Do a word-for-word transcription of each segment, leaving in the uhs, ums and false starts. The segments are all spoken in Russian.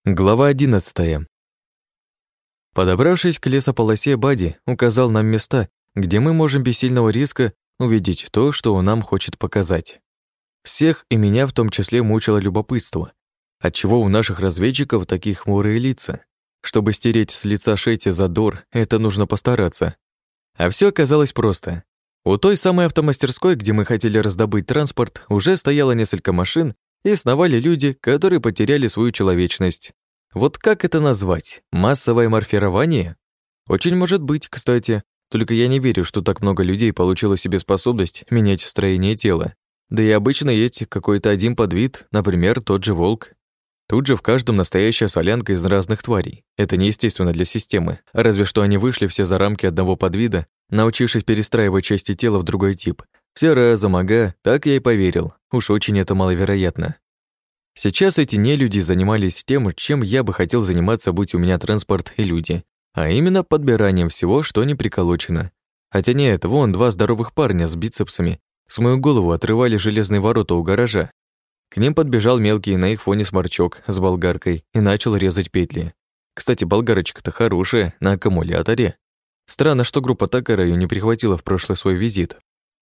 Глава одиннадцатая. Подобравшись к лесополосе, Бадди указал нам места, где мы можем без сильного риска увидеть то, что он нам хочет показать. Всех и меня в том числе мучило любопытство. Отчего у наших разведчиков такие хмурые лица? Чтобы стереть с лица Шети задор, это нужно постараться. А все оказалось просто. У той самой автомастерской, где мы хотели раздобыть транспорт, уже стояло несколько машин, и сновали люди, которые потеряли свою человечность. Вот как это назвать? Массовое морфирование? Очень может быть, кстати. Только я не верю, что так много людей получило себе способность менять строение тела. Да и обычно есть какой-то один подвид, например, тот же волк. Тут же в каждом настоящая солянка из разных тварей. Это неестественно для системы. Разве что они вышли все за рамки одного подвида, научившись перестраивать части тела в другой тип. Все разом, ага, так я и поверил. Уж очень это маловероятно. Сейчас эти нелюди занимались тем, чем я бы хотел заниматься, будь у меня транспорт и люди. А именно подбиранием всего, что не приколочено. Хотя нет, вон два здоровых парня с бицепсами с мою голову отрывали железные ворота у гаража. К ним подбежал мелкий на их фоне сморчок с болгаркой и начал резать петли. Кстати, болгарочка-то хорошая, на аккумуляторе. Странно, что группа Такара её не прихватила в прошлый свой визит.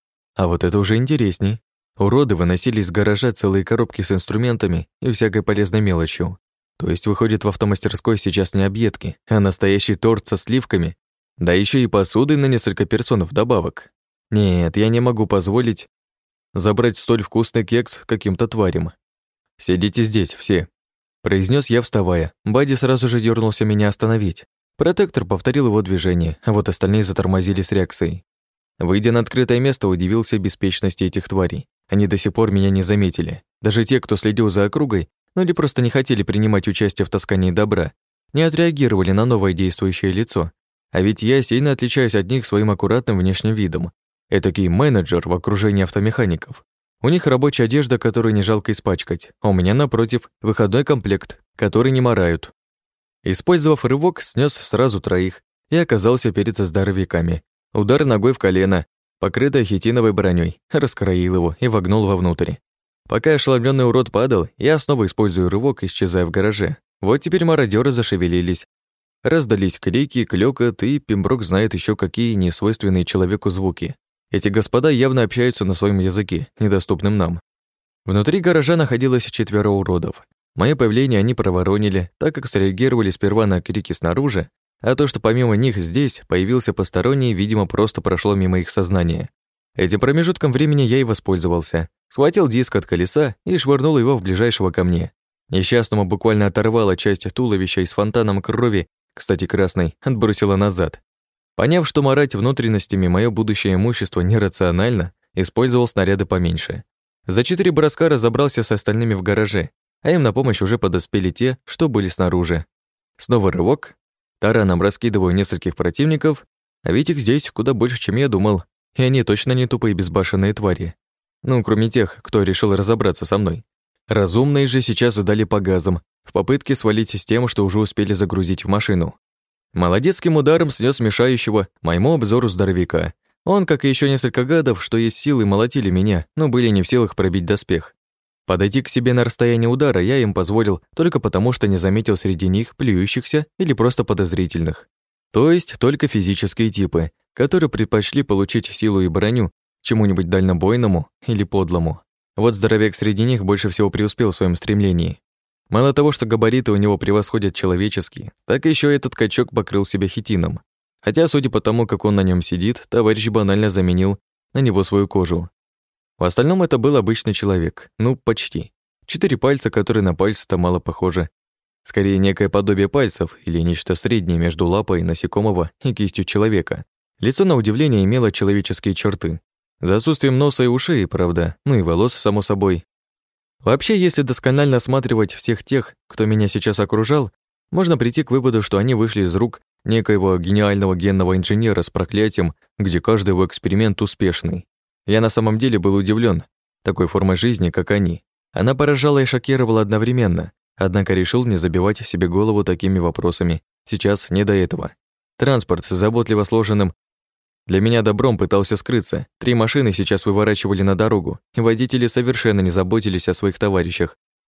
А вот это уже интересней. Уроды выносили из гаража целые коробки с инструментами и всякой полезной мелочью. То есть, выходит, в автомастерской сейчас не объедки, а настоящий торт со сливками, да еще и посудой на несколько персон вдобавок. Нет, я не могу позволить забрать столь вкусный кекс каким-то тварям. «Сидите здесь, все», — произнес я, вставая. Бадди сразу же дернулся меня остановить. Протектор повторил его движение, а вот остальные затормозили с реакцией. Выйдя на открытое место, удивился беспечности этих тварей. Они до сих пор меня не заметили. Даже те, кто следил за округой, ну или просто не хотели принимать участие в таскании добра, не отреагировали на новое действующее лицо. А ведь я сильно отличаюсь от них своим аккуратным внешним видом. Этакий менеджер в окружении автомехаников. У них рабочая одежда, которую не жалко испачкать, а у меня, напротив, выходной комплект, который не марают. Использовав рывок, снес сразу троих и оказался перед здоровяками. Удар ногой в колено, покрытое хитиновой броней, раскроил его и вогнул вовнутрь. Пока ошеломленный урод падал, я снова использую рывок, исчезая в гараже. Вот теперь мародеры зашевелились. Раздались крики, клёкот, и Пемброк знает еще какие несвойственные человеку звуки. Эти господа явно общаются на своем языке, недоступным нам. Внутри гаража находилось четверо уродов. Мое появление они проворонили, так как среагировали сперва на крики снаружи, а то, что помимо них здесь появился посторонний, видимо, просто прошло мимо их сознания. Этим промежутком времени я и воспользовался. Схватил диск от колеса и швырнул его в ближайшего ко мне. Несчастному буквально оторвало часть туловища и с фонтаном крови, кстати, красной, отбросило назад. Поняв, что марать внутренностями мое будущее имущество нерационально, использовал снаряды поменьше. За четыре броска разобрался с остальными в гараже, а им на помощь уже подоспели те, что были снаружи. Снова рывок. Тараном раскидываю нескольких противников, а ведь их здесь куда больше, чем я думал, и они точно не тупые безбашенные твари. Ну, кроме тех, кто решил разобраться со мной. Разумные же сейчас задали по газам, в попытке свалить с тем, что уже успели загрузить в машину. Молодецким ударом снес мешающего моему обзору здоровяка. Он, как и еще несколько гадов, что есть силы, молотили меня, но были не в силах пробить доспех. Подойти к себе на расстояние удара я им позволил только потому, что не заметил среди них плюющихся или просто подозрительных. То есть только физические типы, которые предпочли получить силу и броню чему-нибудь дальнобойному или подлому. Вот здоровяк среди них больше всего преуспел в своем стремлении. Мало того, что габариты у него превосходят человеческие, так еще этот качок покрыл себя хитином. Хотя, судя по тому, как он на нем сидит, товарищ банально заменил на него свою кожу. В остальном это был обычный человек, ну, почти. Четыре пальца, которые на пальцы-то мало похожи. Скорее, некое подобие пальцев или нечто среднее между лапой насекомого и кистью человека. Лицо, на удивление, имело человеческие черты. За отсутствием носа и ушей, правда, ну и волос, само собой. Вообще, если досконально осматривать всех тех, кто меня сейчас окружал, можно прийти к выводу, что они вышли из рук некоего гениального генного инженера с проклятием, где каждый его эксперимент успешный. Я на самом деле был удивлен такой формой жизни, как они. Она поражала и шокировала одновременно, однако решил не забивать себе голову такими вопросами. Сейчас не до этого. Транспорт с заботливо сложенным для меня добром пытался скрыться. Три машины сейчас выворачивали на дорогу, и водители совершенно не заботились о своих товарищах.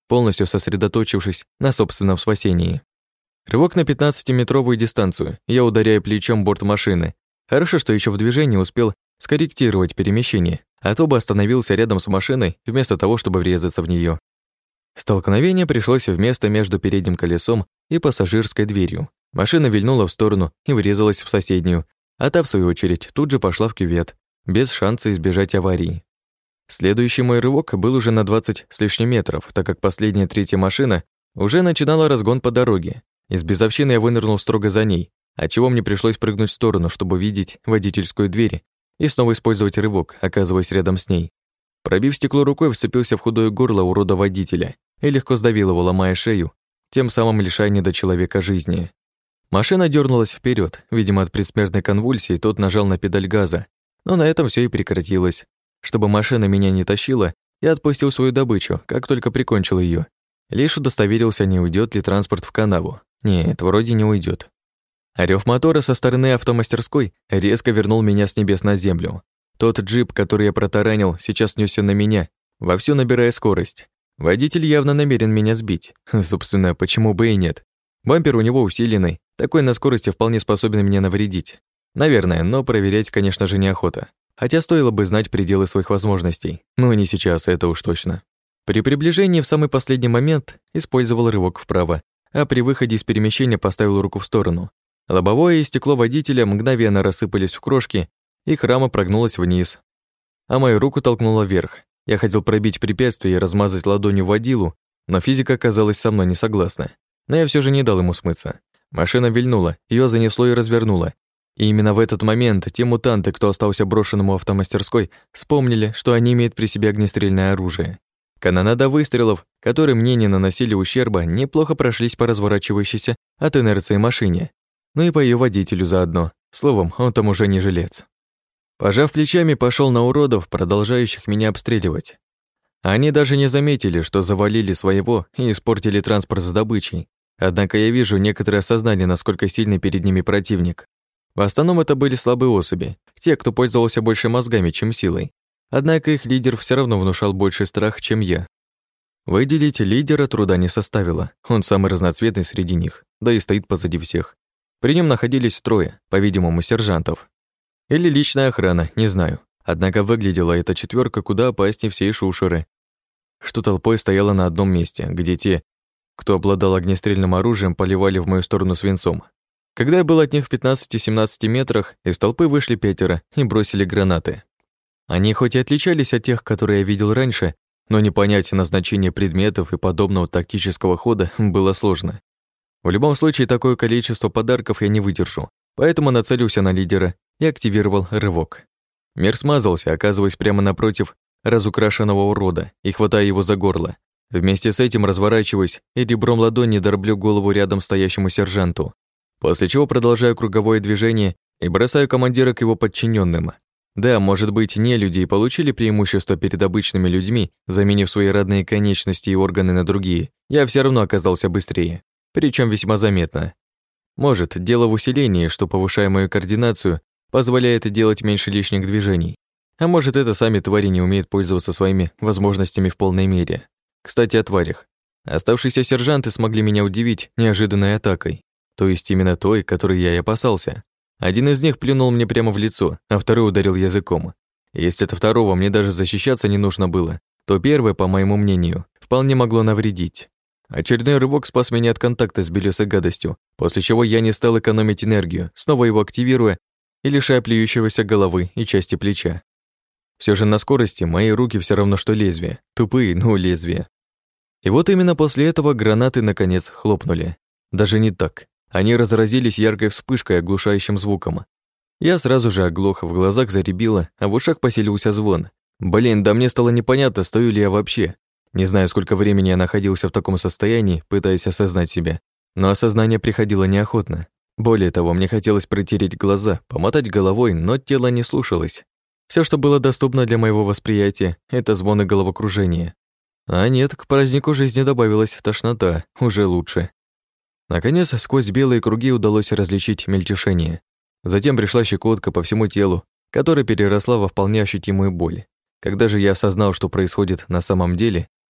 полностью сосредоточившись на собственном спасении. Рывок на пятнадцатиметровую дистанцию, я ударяю плечом борт машины. Хорошо, что еще в движении успел скорректировать перемещение, а то бы остановился рядом с машиной вместо того, чтобы врезаться в нее. Столкновение пришлось в место между передним колесом и пассажирской дверью. Машина вильнула в сторону и врезалась в соседнюю, а та, в свою очередь, тут же пошла в кювет, без шанса избежать аварии. Следующий мой рывок был уже на двадцать с лишним метров, так как последняя третья машина уже начинала разгон по дороге. Из безовщины я вынырнул строго за ней, отчего мне пришлось прыгнуть в сторону, чтобы видеть водительскую дверь и снова использовать рывок, оказываясь рядом с ней. Пробив стекло рукой, вцепился в худое горло урода водителя и легко сдавил его, ломая шею, тем самым лишая недочеловека жизни. Машина дернулась вперед, видимо, от предсмертной конвульсии тот нажал на педаль газа, но на этом все и прекратилось. Чтобы машина меня не тащила, я отпустил свою добычу, как только прикончил ее. Лишь удостоверился, не уйдет ли транспорт в канаву. Нет, вроде не уйдет. Рёв мотора со стороны автомастерской резко вернул меня с небес на землю. Тот джип, который я протаранил, сейчас нёсся на меня, вовсю набирая скорость. Водитель явно намерен меня сбить. Собственно, почему бы и нет? Бампер у него усиленный, такой на скорости вполне способен меня навредить. Наверное, но проверять, конечно же, неохота. Хотя стоило бы знать пределы своих возможностей. Но не сейчас, это уж точно. При приближении в самый последний момент использовал рывок вправо, а при выходе из перемещения поставил руку в сторону. Лобовое и стекло водителя мгновенно рассыпались в крошки, их рама прогнулась вниз, а мою руку толкнуло вверх. Я хотел пробить препятствие и размазать ладонью водилу, но физика оказалась со мной не согласна. Но я все же не дал ему смыться. Машина вильнула, ее занесло и развернуло. И именно в этот момент те мутанты, кто остался брошенным у автомастерской, вспомнили, что они имеют при себе огнестрельное оружие. Канонада выстрелов, которые мне не наносили ущерба, неплохо прошлись по разворачивающейся от инерции машине. Ну и по ее водителю заодно. Словом, он там уже не жилец. Пожав плечами, пошел на уродов, продолжающих меня обстреливать. Они даже не заметили, что завалили своего и испортили транспорт с добычей. Однако я вижу, некоторые осознали, насколько сильный перед ними противник. В основном это были слабые особи, те, кто пользовался больше мозгами, чем силой. Однако их лидер все равно внушал больше страх, чем я. Выделить лидера труда не составило, он самый разноцветный среди них, да и стоит позади всех. При нем находились трое, по-видимому, сержантов. Или личная охрана, не знаю. Однако выглядела эта четверка куда опаснее всей шушеры, что толпой стояла на одном месте, где те, кто обладал огнестрельным оружием, поливали в мою сторону свинцом. Когда я был от них в пятнадцати-семнадцати метрах, из толпы вышли пятеро и бросили гранаты. Они хоть и отличались от тех, которые я видел раньше, но не понять назначение предметов и подобного тактического хода было сложно. В любом случае, такое количество подарков я не выдержу, поэтому нацелился на лидера и активировал рывок. Мир смазался, оказываясь прямо напротив разукрашенного урода и хватая его за горло. Вместе с этим разворачиваюсь и ребром ладони дорблю голову рядом стоящему сержанту, после чего продолжаю круговое движение и бросаю командира к его подчиненным. Да, может быть, не люди и получили преимущество перед обычными людьми, заменив свои родные конечности и органы на другие, я все равно оказался быстрее, причем весьма заметно. Может, дело в усилении, что, повышая мою координацию, позволяет делать меньше лишних движений. А может, это сами твари не умеют пользоваться своими возможностями в полной мере. Кстати, о тварях. Оставшиеся сержанты смогли меня удивить неожиданной атакой, то есть именно той, которой я и опасался. Один из них плюнул мне прямо в лицо, а второй ударил языком. Если от второго мне даже защищаться не нужно было, то первое, по моему мнению, вполне могло навредить. Очередной рывок спас меня от контакта с белесой гадостью, после чего я не стал экономить энергию, снова его активируя и лишая плюющегося головы и части плеча. Все же на скорости мои руки все равно что лезвия, тупые, но лезвия. И вот именно после этого гранаты наконец хлопнули. Даже не так. Они разразились яркой вспышкой, оглушающим звуком. Я сразу же оглох, в глазах заребило, а в ушах поселился звон. Блин, да мне стало непонятно, стою ли я вообще. Не знаю, сколько времени я находился в таком состоянии, пытаясь осознать себя, но осознание приходило неохотно. Более того, мне хотелось протереть глаза, помотать головой, но тело не слушалось. Все, что было доступно для моего восприятия, это звон и головокружение. А нет, к празднику жизни добавилась тошнота, уже лучше. Наконец, сквозь белые круги удалось различить мельтешение. Затем пришла щекотка по всему телу, которая переросла во вполне ощутимую боль. Когда же я осознал, что происходит на самом деле,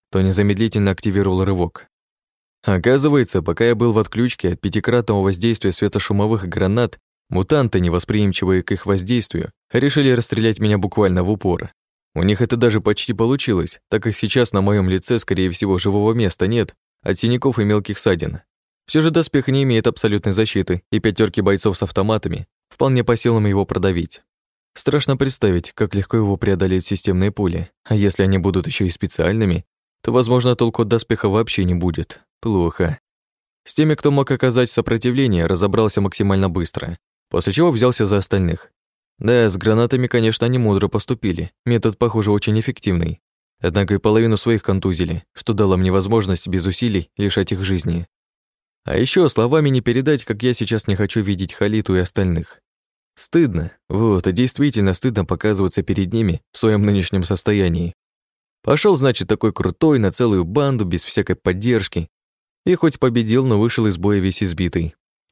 то незамедлительно активировал рывок. Оказывается, пока я был в отключке от пятикратного воздействия светошумовых гранат, мутанты, невосприимчивые к их воздействию, решили расстрелять меня буквально в упор. У них это даже почти получилось, так как сейчас на моем лице, скорее всего, живого места нет, от синяков и мелких ссадин. Все же доспех не имеет абсолютной защиты, и пятерки бойцов с автоматами вполне по силам его продавить. Страшно представить, как легко его преодолеют системные пули, а если они будут еще и специальными, то, возможно, толку от доспеха вообще не будет. Плохо. С теми, кто мог оказать сопротивление, разобрался максимально быстро, после чего взялся за остальных. Да, с гранатами, конечно, они мудро поступили, метод, похоже, очень эффективный. Однако и половину своих контузили, что дало мне возможность без усилий лишать их жизни. А еще словами не передать, как я сейчас не хочу видеть Халиту и остальных. Стыдно, вот, и действительно стыдно показываться перед ними в своем нынешнем состоянии. Пошел, значит, такой крутой на целую банду, без всякой поддержки. И хоть победил, но вышел из боя весь избитый.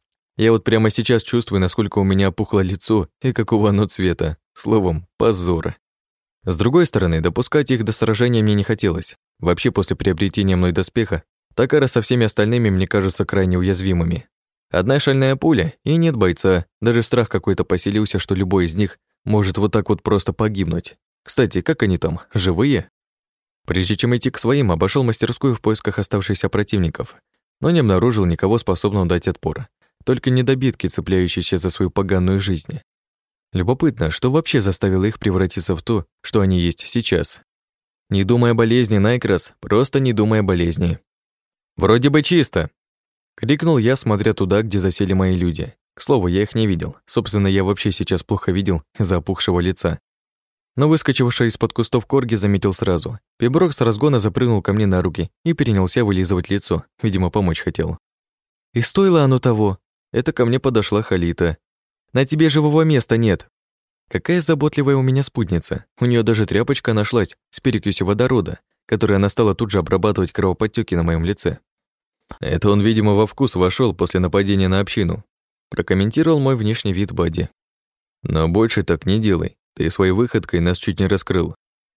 Я вот прямо сейчас чувствую, насколько у меня опухло лицо и какого оно цвета. Словом, позор. С другой стороны, допускать их до сражения мне не хотелось. Вообще, после приобретения мной доспеха, Такара со всеми остальными мне кажутся крайне уязвимыми. Одна шальная пуля, и нет бойца. Даже страх какой-то поселился, что любой из них может вот так вот просто погибнуть. Кстати, как они там, живые? Прежде чем идти к своим, обошел мастерскую в поисках оставшихся противников, но не обнаружил никого, способного дать отпор. Только недобитки, цепляющиеся за свою поганую жизнь. Любопытно, что вообще заставило их превратиться в то, что они есть сейчас. Не думай о болезни, Найкрас, просто не думай о болезни. «Вроде бы чисто!» — крикнул я, смотря туда, где засели мои люди. К слову, я их не видел. Собственно, я вообще сейчас плохо видел из-за опухшего лица. Но выскочивший из-под кустов корги заметил сразу. Пиброк с разгона запрыгнул ко мне на руки и перенялся вылизывать лицо. Видимо, помочь хотел. И стоило оно того. Это ко мне подошла Халита. «На тебе живого места нет!» Какая заботливая у меня спутница. У нее даже тряпочка нашлась с перекисью водорода, которую она стала тут же обрабатывать кровоподтёки на моем лице. Это он, видимо, во вкус вошел после нападения на общину. Прокомментировал мой внешний вид Бадди. Но больше так не делай. Ты своей выходкой нас чуть не раскрыл.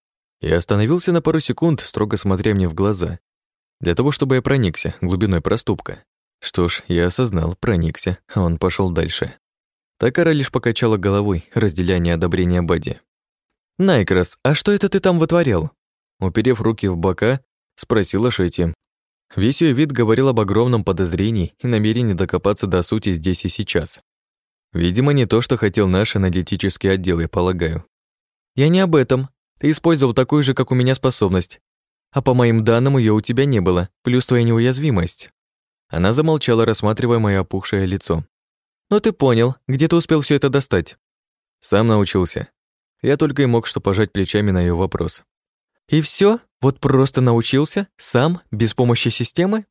Я остановился на пару секунд, строго смотря мне в глаза. Для того, чтобы я проникся глубиной проступка. Что ж, я осознал, проникся, а он пошел дальше. Такара лишь покачала головой, разделяя неодобрение Бадди. «Найкрас, а что это ты там вытворял?» Уперев руки в бока, спросила Шетти. Весь её вид говорил об огромном подозрении и намерении докопаться до сути здесь и сейчас. Видимо, не то, что хотел наш аналитический отдел, я полагаю. «Я не об этом. Ты использовал такую же, как у меня, способность. А по моим данным, её у тебя не было, плюс твоя неуязвимость». Она замолчала, рассматривая моё опухшее лицо. «Ну ты понял, где ты успел всё это достать?» Сам научился. Я только и мог что пожать плечами на её вопрос. «И всё? Вот просто научился? Сам? Без помощи системы?»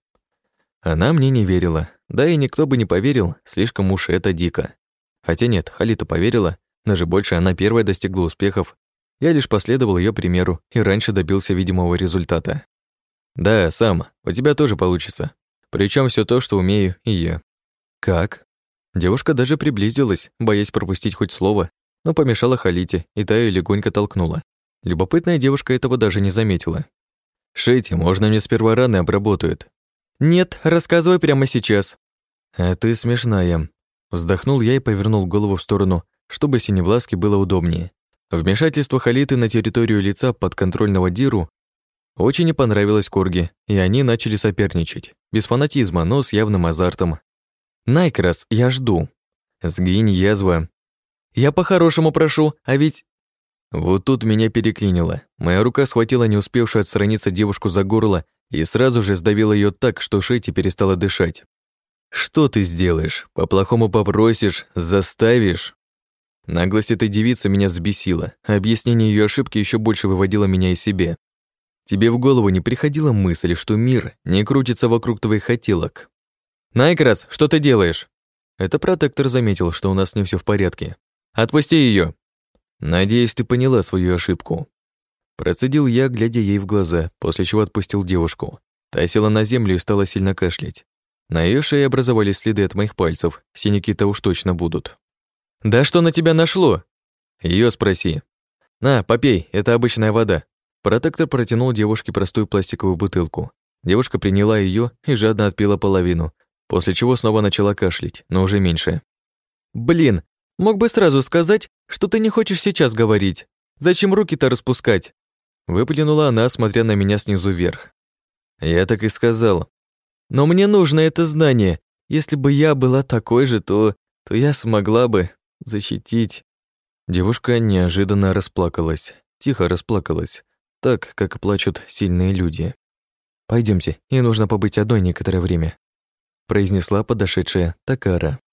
Она мне не верила. Да и никто бы не поверил, слишком уж это дико. Хотя нет, Халита поверила, даже больше она первая достигла успехов. Я лишь последовал её примеру и раньше добился видимого результата. «Да, сам, у тебя тоже получится. Причём всё то, что умею и я». «Как?» Девушка даже приблизилась, боясь пропустить хоть слово, но помешала Халите, и та её легонько толкнула. Любопытная девушка этого даже не заметила. «Шетти, можно мне сперва раны обработают?» «Нет, рассказывай прямо сейчас». «А ты смешная». Вздохнул я и повернул голову в сторону, чтобы Синевласке было удобнее. Вмешательство Халиты на территорию лица подконтрольного Диру очень не понравилось Корге, и они начали соперничать. Без фанатизма, но с явным азартом. «Найкрас, я жду». «Сгинь, язва». «Я по-хорошему прошу, а ведь...» Вот тут меня переклинило. Моя рука схватила не успевшую отстраниться девушку за горло и сразу же сдавила её так, что Шетти перестала дышать. «Что ты сделаешь? По-плохому попросишь? Заставишь?» Наглость этой девицы меня взбесила, а объяснение её ошибки ещё больше выводило меня из себя. Тебе в голову не приходила мысль, что мир не крутится вокруг твоих хотелок? «Найкрас, что ты делаешь?» Это протектор заметил, что у нас не всё в порядке. «Отпусти её!» «Надеюсь, ты поняла свою ошибку». Процедил я, глядя ей в глаза, после чего отпустил девушку. Та села на землю и стала сильно кашлять. На её шее образовались следы от моих пальцев, синяки-то уж точно будут. «Да что на тебя нашло?» Её спроси. «На, попей, это обычная вода». Протектор протянул девушке простую пластиковую бутылку. Девушка приняла ее и жадно отпила половину, после чего снова начала кашлять, но уже меньше. «Блин, мог бы сразу сказать, что ты не хочешь сейчас говорить. Зачем руки-то распускать?» Выплюнула она, смотря на меня снизу вверх. Я так и сказал. «Но мне нужно это знание. Если бы я была такой же, то, то я смогла бы защитить». Девушка неожиданно расплакалась, тихо расплакалась, так, как плачут сильные люди. Пойдемте, ей нужно побыть одной некоторое время», произнесла подошедшая Такара.